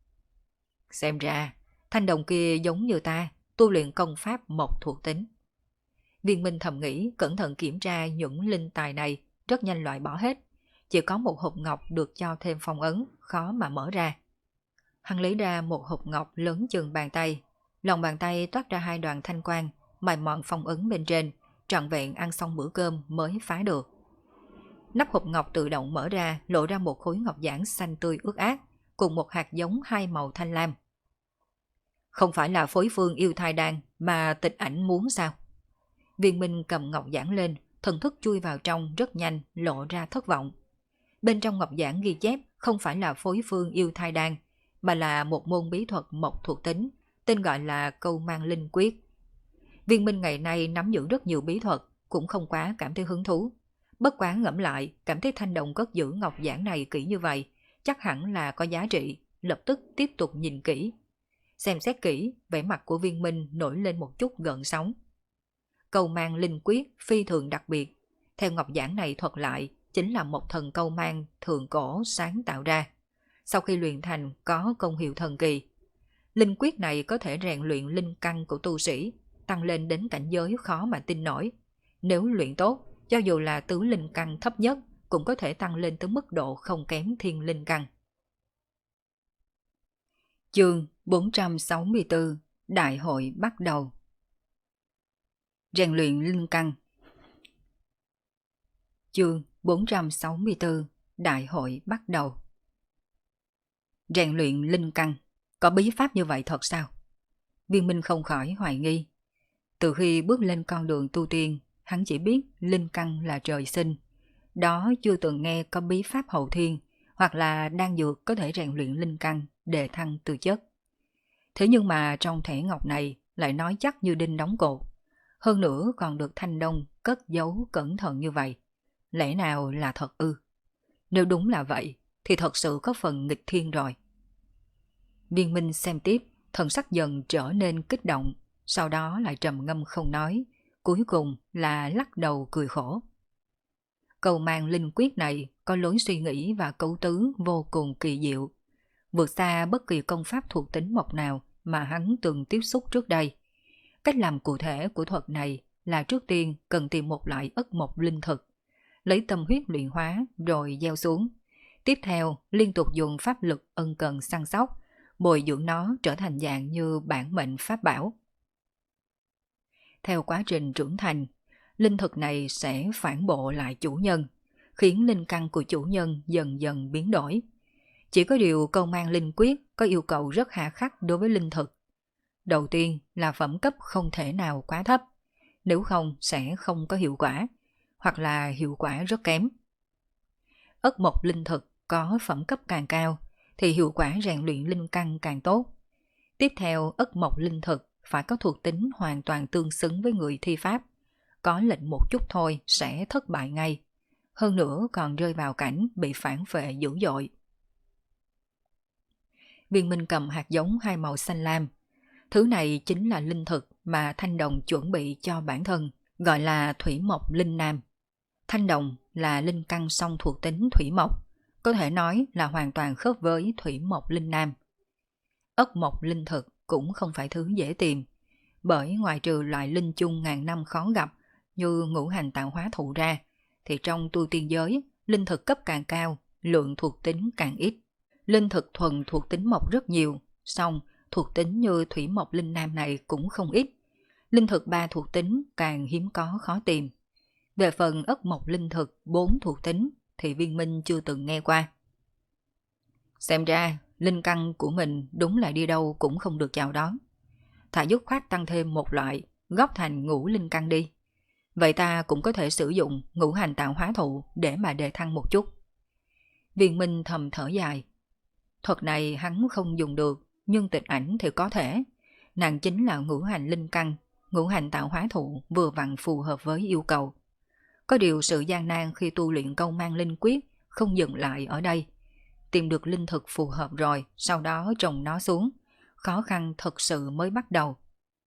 Speaker 1: Xem ra, Thanh Đồng kia giống như ta, tu luyện công pháp mộc thuộc tính. Viên Minh thầm nghĩ, cẩn thận kiểm tra những linh tài này, rất nhanh loại bỏ hết. Chỉ có một hộp ngọc được cho thêm phong ấn, khó mà mở ra. Hắn lấy ra một hộp ngọc lớn chừng bàn tay. Lòng bàn tay toát ra 2 đoàn thanh quang, mài mòn phong ấn bên trên, trọn vẹn ăn xong bữa cơm mới phá được. Nắp hộp ngọc tự động mở ra, lộ ra một khối ngọc giản xanh tươi ướt át, cùng một hạt giống 2 màu thanh lam. Không phải là phối phương yêu thai đan mà Tịch Ảnh muốn sao? Viên Minh cầm ngọc giản lên, thần thức chui vào trong rất nhanh, lộ ra thất vọng. Bên trong ngọc giản ghi chép không phải là phối phương yêu thai đan, mà là một môn bí thuật mộc thuộc tính, tên gọi là Câu Mang Linh Quyết. Viên Minh ngày nay nắm giữ rất nhiều bí thuật, cũng không quá cảm thấy hứng thú. Bất quá ngẫm lại, cảm thấy Thanh Đồng cất giữ ngọc giản này kỹ như vậy, chắc hẳn là có giá trị, lập tức tiếp tục nhìn kỹ. Xem xét kỹ, vẻ mặt của Viên Minh nổi lên một chút gợn sóng. Câu Mang Linh Quyết phi thường đặc biệt, theo ngọc giản này thuật lại, chính là một thần câu mang thượng cổ sáng tạo ra. Sau khi luyện thành có công hiệu thần kỳ. Linh quyết này có thể rèn luyện linh căn của tu sĩ, tăng lên đến cảnh giới khó mà tin nổi. Nếu luyện tốt, cho dù là tứ linh căn thấp nhất, cũng có thể tăng lên tới mức độ không kém thiên linh căn. Chương 464 Đại hội bắt đầu. Rèn luyện linh căn. Chương 464 Đại hội bắt đầu. Rèn luyện linh căn, có bí pháp như vậy thật sao? Viên Minh không khỏi hoài nghi. Từ khi bước lên con đường tu tiên, hắn chỉ biết linh căn là trời sinh. Đó chưa từng nghe có bí pháp hậu thiên, hoặc là đan dược có thể rèn luyện linh căn, đề thăng tư chất. Thế nhưng mà trong thẻ ngọc này lại nói chắc như đinh đóng cột. Hơn nữa còn được Thanh Đông cất giấu cẩn thận như vậy. Lẽ nào là thật ư? Nếu đúng là vậy, thì thật sự có phần nghịch thiên rồi. Viên Minh xem tiếp, thần sắc dần trở nên kích động, sau đó lại trầm ngâm không nói, cuối cùng là lắc đầu cười khổ. Câu Mang Linh Quyết này có lối suy nghĩ và cấu tứ vô cùng kỳ diệu, vượt xa bất kỳ công pháp thuộc tính mộc nào mà hắn từng tiếp xúc trước đây. Cách làm cụ thể của thuật này là trước tiên cần tìm một loại ất mộc linh thực, lấy tâm huyết luyện hóa rồi gieo xuống. Tiếp theo liên tục dùng pháp lực ân cần săn sóc, bồi dưỡng nó trở thành dạng như bản mệnh pháp bảo. Theo quá trình trưởng thành, linh thực này sẽ phản bộ lại chủ nhân, khiến linh căn của chủ nhân dần dần biến đổi. Chỉ có điều Câu Mang Linh Quyết có yêu cầu rất hà khắc đối với linh thực. Đầu tiên là phẩm cấp không thể nào quá thấp, nếu không sẽ không có hiệu quả, hoặc là hiệu quả rất kém. Ất mộc linh thực có phẩm cấp càng cao, thì hiệu quả rèn luyện linh căn càng tốt. Tiếp theo, ất mộc linh thực phải có thuộc tính hoàn toàn tương xứng với người thi pháp. Có lệnh một chút thôi sẽ thất bại ngay. Hơn nữa còn rơi vào cảnh bị phản phệ dữ dội. Viên Minh cầm hạt giống 2 màu xanh lam. Thứ này chính là linh thực mà Thanh Đồng chuẩn bị cho bản thân, gọi là Thủy Mộc Linh Nam. Thanh Đồng là linh căn song thuộc tính Thủy Mộc, có thể nói là hoàn toàn khớp với Thủy Mộc Linh Nam. Ất mộc linh thực cũng không phải thứ dễ tìm, bởi ngoài trừ loại linh chung ngàn năm khó gặp như ngũ hành tạo hóa thụ ra, thì trong tu tiên giới, linh thực cấp càng cao, lượng thuộc tính càng ít. Linh thực thuần thuộc tính mộc rất nhiều, song thuộc tính như Thủy Mộc Linh Nam này cũng không ít. Linh thực 3 thuộc tính càng hiếm có khó tìm. Về phần ất mộc linh thực 4 thuộc tính thì Viên Minh chưa từng nghe qua. Xem ra, linh căn của mình đúng là đi đâu cũng không được chào đón. Thà dứt khoát tăng thêm một loại, góp thành ngũ linh căn đi. Vậy ta cũng có thể sử dụng ngũ hành tạo hóa thụ để mà đề thăng một chút. Viên Minh thầm thở dài. Thuật này hắn không dùng được, nhưng Tịch Ảnh thì có thể. Nàng chính là ngũ hành linh căn, ngũ hành tạo hóa thụ vừa vặn phù hợp với yêu cầu. Có điều sự gian nan khi tu luyện câu mang linh quyết không dừng lại ở đây. Tìm được linh thực phù hợp rồi, sau đó trồng nó xuống. Khó khăn thật sự mới bắt đầu.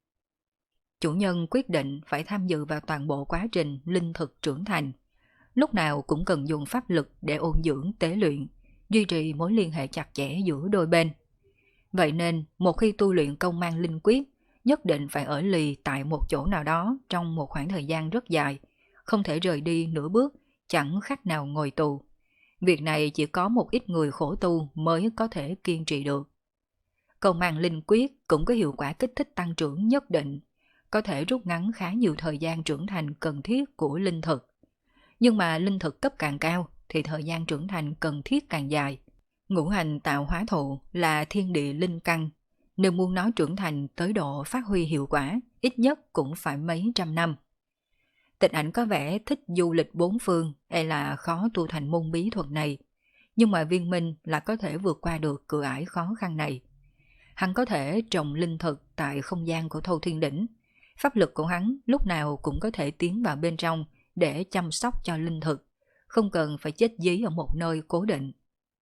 Speaker 1: Chủ nhân quyết định phải tham dự vào toàn bộ quá trình linh thực trưởng thành. Lúc nào cũng cần dùng pháp lực để ôn dưỡng tế luyện, duy trì mối liên hệ chặt chẽ giữa đôi bên. Vậy nên, một khi tu luyện công mang linh quyết, nhất định phải ở lì tại một chỗ nào đó trong một khoảng thời gian rất dài, không thể rời đi nửa bước, chẳng khác nào ngồi tù. Việc này chỉ có một ít người khổ tu mới có thể kiên trì được. Công mang linh quyết cũng có hiệu quả kích thích tăng trưởng nhất định, có thể rút ngắn khá nhiều thời gian trưởng thành cần thiết của linh thực. Nhưng mà linh thực cấp càng cao thì thời gian trưởng thành cần thiết càng dài. Ngũ hành tạo hóa thụ là thiên địa linh căn, nếu muốn nó trưởng thành tới độ phát huy hiệu quả, ít nhất cũng phải mấy trăm năm. Tịch Ảnh có vẻ thích du lịch bốn phương, hay là khó tu thành môn bí thuật này, nhưng mà Viên Minh là có thể vượt qua được cửa ải khó khăn này. Hắn có thể trồng linh thực tại không gian của Thâu Thiên Đỉnh, pháp lực của hắn lúc nào cũng có thể tiến vào bên trong để chăm sóc cho linh thực, không cần phải chết dí ở một nơi cố định.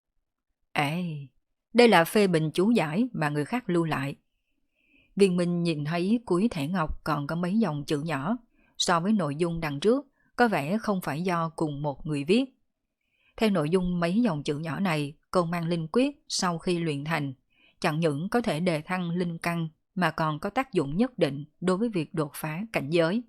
Speaker 1: Ê, đây là phê bình chú giải mà người khác lưu lại. Viên Minh nhìn thấy cuối thẻ ngọc còn có mấy dòng chữ nhỏ, so với nội dung đằng trước, có vẻ không phải do cùng một người viết. Theo nội dung mấy dòng chữ nhỏ này, câu mang linh quyết sau khi luyện thành, chẳng những có thể đề thăng linh căn mà còn có tác dụng nhất định đối với việc đột phá cảnh giới.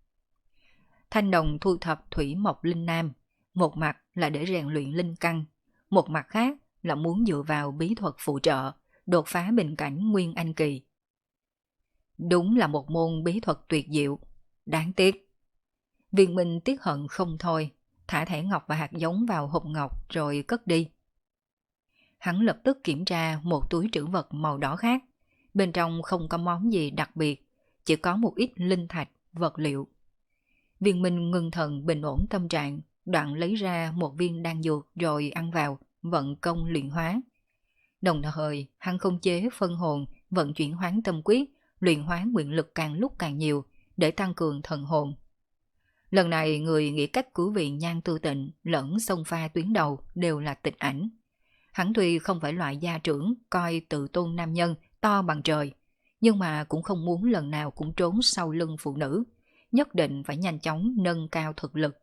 Speaker 1: Thanh đồng thu thập thủy mộc linh nam, một mặt là để rèn luyện linh căn, một mặt khác là muốn dựa vào bí thuật phụ trợ, đột phá bình cảnh nguyên anh kỳ. Đúng là một môn bí thuật tuyệt diệu, đáng tiếc. Viên Minh tiếc hận không thôi, thả thẻ ngọc và hạt giống vào hộp ngọc rồi cất đi. Hắn lập tức kiểm tra một túi trữ vật màu đỏ khác, bên trong không có món gì đặc biệt, chỉ có một ít linh thạch, vật liệu. Viên Minh ngưng thần bình ổn tâm trạng, đoạn lấy ra một viên đan dược rồi ăn vào, vận công luyện hóa. Đồng thời, hắn không chế phân hồn, vận chuyển hoán tâm quyết, luyện hóa nguyện lực càng lúc càng nhiều để tăng cường thần hồn. Lần này người nghĩ cách cứu viện Nhan Tư Tịnh lẫn xông pha tuyến đầu đều là Tịch Ảnh. Hắn tuy không phải loại gia trưởng coi tự tôn nam nhân to bằng trời, nhưng mà cũng không muốn lần nào cũng trốn sau lưng phụ nữ, nhất định phải nhanh chóng nâng cao thực lực.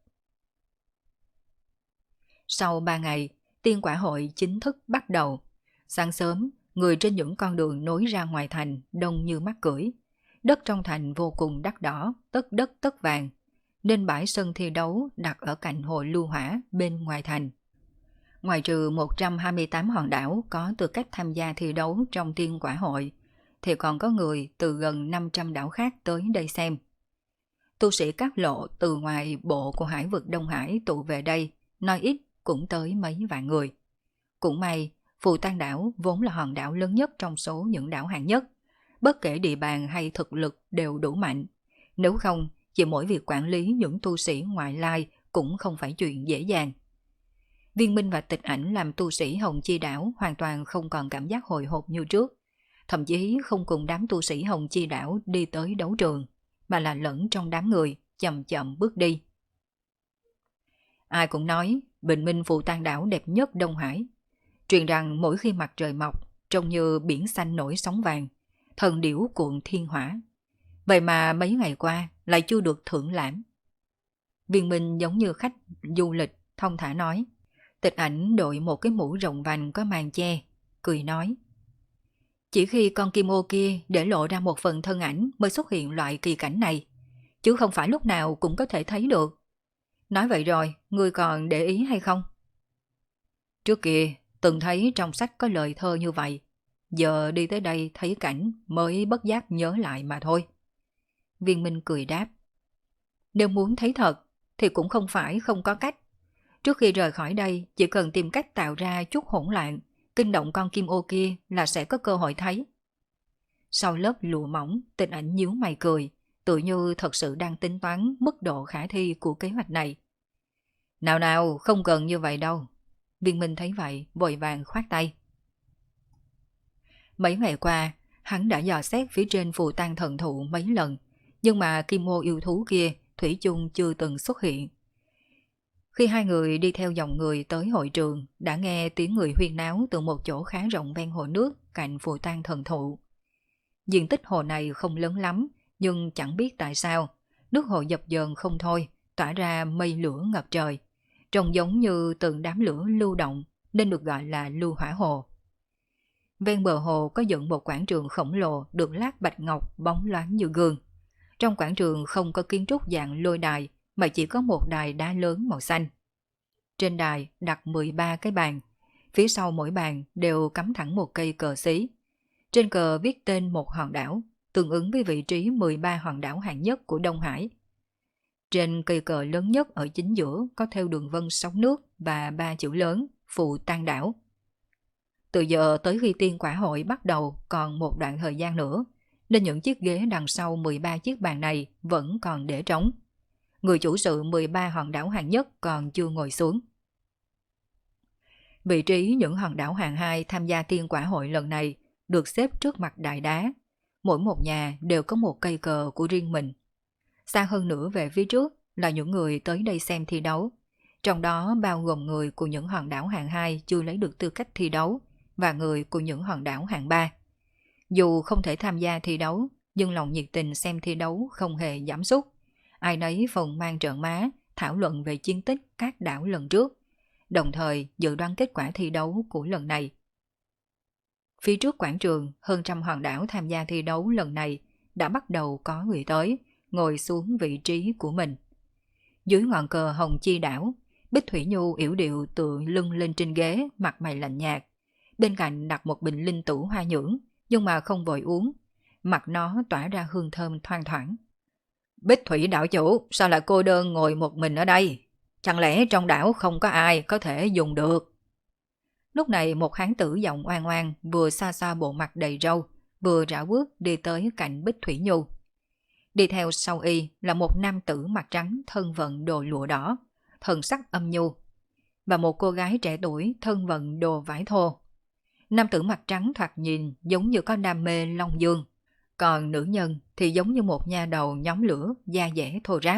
Speaker 1: Sau 3 ngày, tiên quả hội chính thức bắt đầu. Sáng sớm, người trên những con đường nối ra ngoài thành đông như mắt cưỡi. Đất trong thành vô cùng đắt đỏ, tất đất tất vàng, nên bãi sân thi đấu đặt ở cạnh hồ lưu hỏa bên ngoài thành. Ngoài trừ 128 hòn đảo có tư cách tham gia thi đấu trong tiên quả hội, thì còn có người từ gần 500 đảo khác tới đây xem. Tu sĩ các lộ từ ngoài bộ của hải vực Đông Hải tụ về đây, nói ít cũng tới mấy vạn người. Cũng may, Phù Tang đảo vốn là hòn đảo lớn nhất trong số những đảo hạng nhất, bất kể địa bàn hay thực lực đều đủ mạnh. Nếu không, chỉ mỗi việc quản lý những tu sĩ ngoại lai cũng không phải chuyện dễ dàng. Viên Minh và Tịch Ảnh làm tu sĩ Hồng Chi đảo hoàn toàn không còn cảm giác hồi hộp như trước, thậm chí không cùng đám tu sĩ Hồng Chi đảo đi tới đấu trường, mà là lẫn trong đám người, chậm chậm bước đi. Ai cũng nói bình minh Phù Tang đảo đẹp nhất Đông Hải. Truyền rằng mỗi khi mặt trời mọc, trông như biển xanh nổi sóng vàng, thần điểu cuộn thiên hỏa. Vậy mà mấy ngày qua lại chưa được thưởng lãm. Viên Minh giống như khách du lịch, thông thả nói. Tịch Ảnh đội một cái mũ rộng vành có màn che, cười nói. Chỉ khi con kim ô kia để lộ ra một phần thân ảnh mới xuất hiện loại kỳ cảnh này, chứ không phải lúc nào cũng có thể thấy được. Nói vậy rồi, ngươi còn để ý hay không? Trước kia, từng thấy trong sách có lời thơ như vậy, giờ đi tới đây thấy cảnh mới bất giác nhớ lại mà thôi. Viên Minh cười đáp. Nếu muốn thấy thật, thì cũng không phải không có cách. Trước khi rời khỏi đây, chỉ cần tìm cách tạo ra chút hỗn loạn, kinh động con kim ô kia là sẽ có cơ hội thấy. Sau lớp lụa mỏng, Tịch Ảnh nhíu mày cười, tự như thật sự đang tính toán mức độ khả thi của kế hoạch này. Nào nào, không cần như vậy đâu. Viên Minh thấy vậy, vội vàng khoát tay. Mấy ngày qua, hắn đã dò xét phía trên phù tang thần thụ mấy lần, nhưng mà kim ô yêu thú kia thủy chung chưa từng xuất hiện. Khi hai người đi theo dòng người tới hội trường, đã nghe tiếng người huyên náo từ một chỗ khá rộng ven hồ nước cạnh phù tang thần thụ. Diện tích hồ này không lớn lắm, nhưng chẳng biết tại sao, nước hồ dập dờn không thôi, tỏa ra mây lửa ngập trời, trông giống như từng đám lửa lưu động nên được gọi là lưu hỏa hồ. Ven bờ hồ có dựng một quảng trường khổng lồ được lát bạch ngọc bóng loáng như gương. Trong quảng trường không có kiến trúc dạng lôi đài mà chỉ có một đài đá lớn màu xanh. Trên đài đặt 13 cái bàn, phía sau mỗi bàn đều cắm thẳng một cây cờ xí. Trên cờ viết tên một hòn đảo, tương ứng với vị trí 13 hòn đảo hạng nhất của Đông Hải. Trên cây cờ lớn nhất ở chính giữa có theo đường vân sóng nước và 3 chữ lớn Phù Tang đảo. Từ giờ tới khi tiên quả hội bắt đầu còn một đoạn thời gian nữa, nên những chiếc ghế đằng sau 13 chiếc bàn này vẫn còn để trống. Người chủ sự 13 hòn đảo hạng nhất còn chưa ngồi xuống. Vị trí những hòn đảo hạng 2 tham gia tiên quả hội lần này được xếp trước mặt đại đá. Mỗi một nhà đều có một cây cờ của riêng mình. Xa hơn nữa về phía trước là những người tới đây xem thi đấu. Trong đó bao gồm người của những hòn đảo hạng 2 chưa lấy được tư cách thi đấu và người của những hòn đảo hạng 3. Dù không thể tham gia thi đấu, nhưng lòng nhiệt tình xem thi đấu không hề giảm sút. Ai nấy phần mang trợn má, thảo luận về chiến tích các đảo lần trước, đồng thời dự đoán kết quả thi đấu của lần này. Phía trước quảng trường, hơn trăm hòn đảo tham gia thi đấu lần này đã bắt đầu có người tới, ngồi xuống vị trí của mình. Dưới ngọn cờ hồng chi đảo, Bích Thủy Nhu yểu điệu tựa lưng lên trên ghế, mặt mày lạnh nhạt. Bên cạnh đặt một bình linh tửu hoa nhưỡng, nhưng mà không vội uống. Mặt nó tỏa ra hương thơm thoang thoảng. Bích Thủy đảo chủ, sao lại cô đơn ngồi một mình ở đây? Chẳng lẽ trong đảo không có ai có thể dùng được? Lúc này một hán tử giọng oan oan vừa xa xa bộ mặt đầy râu, vừa rảo bước đi tới cạnh Bích Thủy Nhu. Đi theo sau y là một nam tử mặt trắng thân vận đồ lụa đỏ, thần sắc âm nhu, và một cô gái trẻ tuổi thân vận đồ vải thô. Nam tử mặt trắng thoạt nhìn giống như có đam mê long dương, còn nữ nhân thì giống như một nha đầu nhóm lửa, da dẻ thô ráp.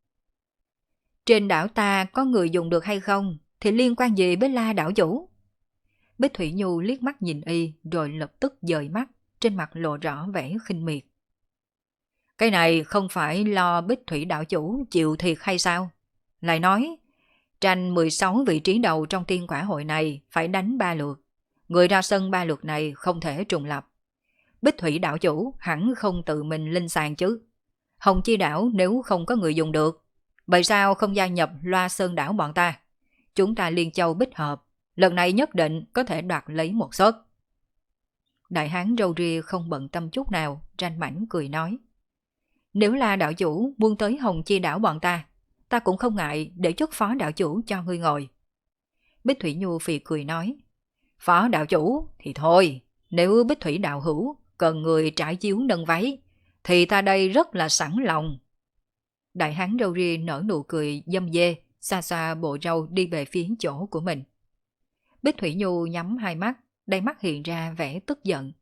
Speaker 1: Trên đảo ta có người dùng được hay không thì liên quan gì với La đảo chủ? Bích Thủy Nhu liếc mắt nhìn y rồi lập tức dời mắt, trên mặt lộ rõ vẻ khinh miệt. Cái này không phải lo Bích Thủy đảo chủ chịu thiệt hay sao? Lại nói, tranh 16 vị trí đầu trong tiên quả hội này phải đánh 3 lượt. Người ra sân 3 lượt này không thể trùng lập. Bích Thủy đảo chủ hẳn không tự mình lên sàn chứ. Hồng Chi đảo nếu không có người dùng được, vậy sao không gia nhập Loa Sơn đảo bọn ta? Chúng ta liên châu bích hợp, lần này nhất định có thể đoạt lấy một suất. Đại hán râu ria không bận tâm chút nào, ranh mãnh cười nói. Nếu là đạo chủ muốn tới Hồng Chi đảo bọn ta, ta cũng không ngại để chức phó đạo chủ cho ngươi ngồi. Bích Thủy Nhu phì cười nói. Phó đạo chủ thì thôi, nếu Bích Thủy đạo hữu cần người trải chiếu nâng váy, thì ta đây rất là sẵn lòng. Đại hán râu ria nở nụ cười dâm dê, xa xa bộ râu đi về phía chỗ của mình. Bích Thủy Nhu nhắm hai mắt, đáy mắt hiện ra vẻ tức giận.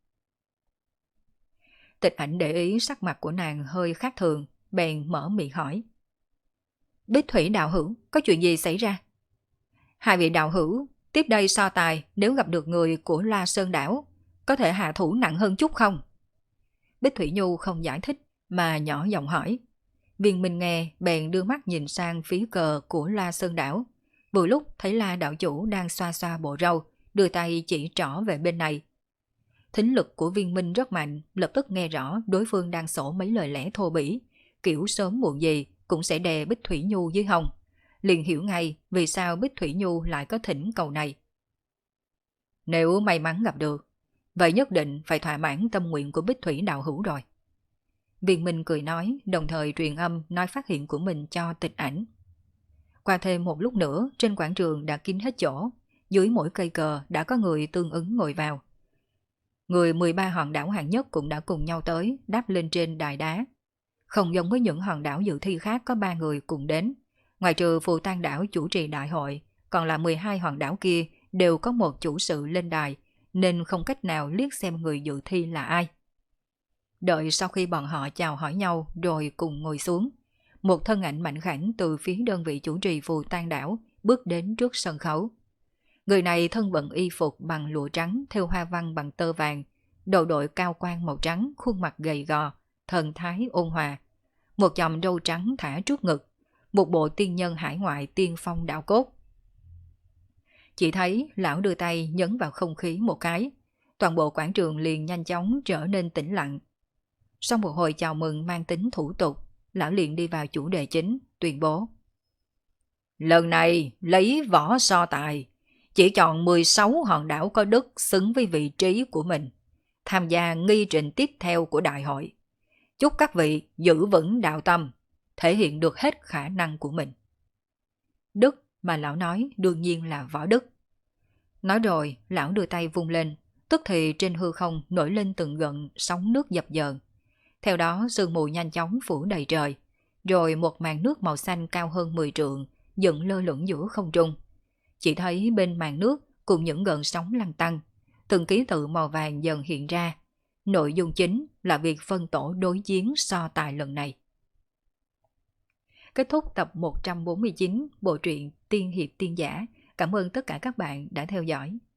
Speaker 1: Tịch Ảnh để ý sắc mặt của nàng hơi khác thường, bèn mở miệng hỏi. Bích Thủy đạo hữu, có chuyện gì xảy ra? Hai vị đạo hữu, tiếp đây so tài nếu gặp được người của La Sơn đảo, có thể hạ thủ nặng hơn chút không? Bích Thủy Nhu không giải thích mà nhỏ giọng hỏi. Viên Minh nghe bèn đưa mắt nhìn sang phía cờ của La Sơn đảo. Vừa lúc thấy La đạo chủ đang xoa xoa bộ râu, đưa tay chỉ trỏ về bên này. Thính lực của Viên Minh rất mạnh, lập tức nghe rõ đối phương đang sổ mấy lời lẽ thô bỉ, kiểu sớm muộn gì cũng sẽ đè Bích Thủy Nhu dưới hông. Liền hiểu ngay vì sao Bích Thủy Nhu lại có thỉnh cầu này. Nếu may mắn gặp được, vậy nhất định phải thỏa mãn tâm nguyện của Bích Thủy đạo hữu rồi. Viên Minh cười nói, đồng thời truyền âm nói phát hiện của mình cho Tịch Ảnh. Qua thêm một lúc nữa, trên quảng trường đã kín hết chỗ, dưới mỗi cây cờ đã có người tương ứng ngồi vào. Người 13 hòn đảo hạng nhất cũng đã cùng nhau tới, đáp lên trên đài đá. Không giống với những hòn đảo dự thi khác có 3 người cùng đến. Ngoài trừ Phù Tang đảo chủ trì đại hội, còn là 12 hòn đảo kia đều có một chủ sự lên đài, nên không cách nào liếc xem người dự thi là ai. Đợi sau khi bọn họ chào hỏi nhau rồi cùng ngồi xuống, một thân ảnh mạnh khảnh từ phía đơn vị chủ trì Phù Tang đảo bước đến trước sân khấu. Người này thân bận y phục bằng lụa trắng thêu hoa văn bằng tơ vàng, đầu đội cao quan màu trắng, khuôn mặt gầy gò, thần thái ôn hòa, một chòm râu trắng thả trước ngực, một bộ tiên nhân hải ngoại tiên phong đạo cốt. Chỉ thấy lão đưa tay nhấn vào không khí một cái, toàn bộ quảng trường liền nhanh chóng trở nên tĩnh lặng. Sau một hồi chào mừng mang tính thủ tục, lão liền đi vào chủ đề chính, tuyên bố. Lần này lấy võ so tài, chỉ chọn 16 hòn đảo có đức xứng với vị trí của mình, tham gia nghi trình tiếp theo của đại hội. Chúc các vị giữ vững đạo tâm, thể hiện được hết khả năng của mình. Đức mà lão nói đương nhiên là võ đức. Nói rồi, lão đưa tay vung lên, tức thì trên hư không nổi lên từng gợn sóng nước dập dờn. Theo đó sương mù nhanh chóng phủ đầy trời, rồi một màn nước màu xanh cao hơn 10 trượng dựng lơ lửng giữa không trung. Chỉ thấy bên màn nước cùng những gợn sóng lăn tăn, từng ký tự màu vàng dần hiện ra. Nội dung chính là việc phân tổ đối chiến so tài lần này. Kết thúc tập 149 bộ truyện Tiên Hiệp Tiên Giả. Cảm ơn tất cả các bạn đã theo dõi.